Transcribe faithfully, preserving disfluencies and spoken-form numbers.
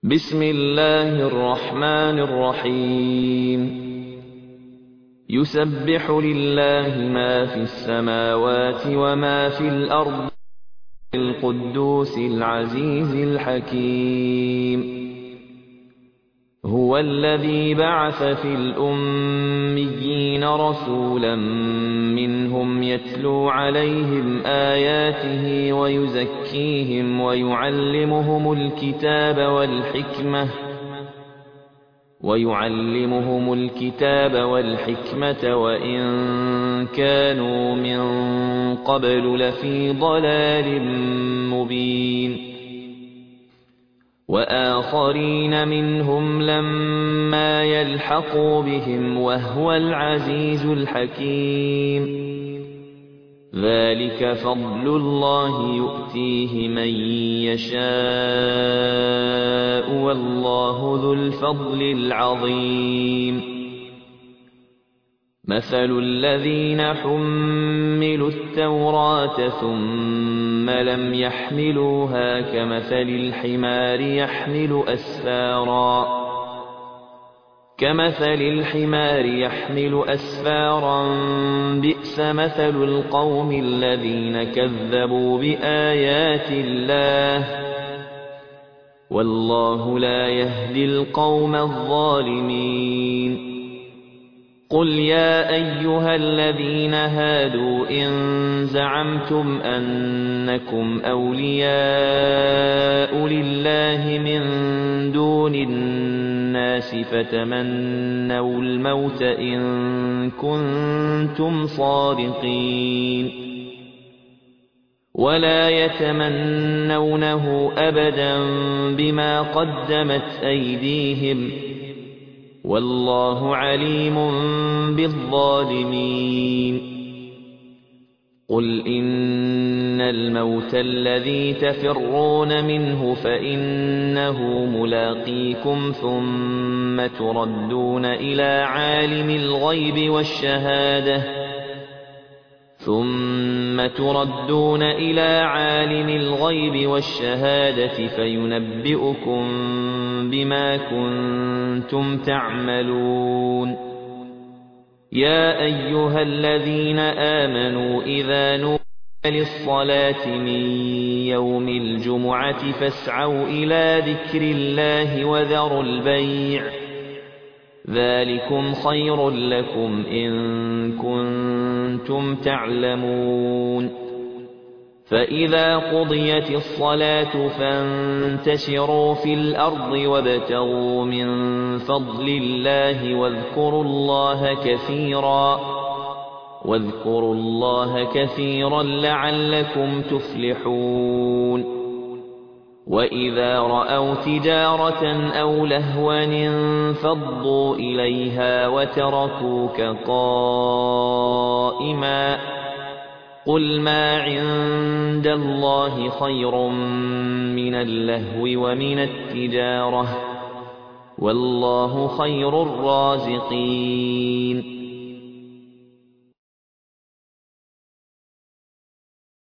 بسم الله الرحمن الرحيم يسبح لله ما في السماوات وما في الأرض القدوس العزيز الحكيم هو الذي بعث في الأميين رسولا منهم يتلو عليهم آياته ويزكيهم ويعلمهم الكتاب والحكمة ويعلمهم الكتاب والحكمة وإن كانوا من قبل لفي ضلال مبين وآخرين منهم لما يلحقوا بهم وهو العزيز الحكيم ذلك فضل الله يؤتيه من يشاء والله ذو الفضل العظيم مثل الذين حملوا التوراة ثم لم يحملوها كمثل الحمار يحمل أسفارا كمثل الحمار يحمل أسفارا بئس مثل القوم الذين كذبوا بآيات الله والله لا يهدي القوم الظالمين قل يا أيها الذين هادوا إن زعمتم أنكم أولياء لله من دون الناس فتمنوا الموت إن كنتم صادقين ولا يتمنونه أبدا بما قدمت أيديهم والله عليم بالظالمين قل إن الموت الذي تفرون منه فإنه ملاقيكم ثم تردون إلى عالم الغيب والشهادة ثم تردون إلى عالم الغيب والشهادة فينبئكم بما كنتم تعملون يا أيها الذين آمنوا إذا نودي للصلاة من يوم الجمعة فاسعوا إلى ذكر الله وذروا البيع ذلكم خير لكم إن كنتم تعلمون فإذا قضيت الصلاة فانتشروا في الأرض وابتغوا من فضل الله واذكروا الله كثيرا واذكروا الله كثيرا لعلكم تفلحون وإذا رأوا تجارة أو لهوا انفضوا إليها وتركوك قائما قل ما عند الله خير من اللهو ومن التجارة والله خير الرازقين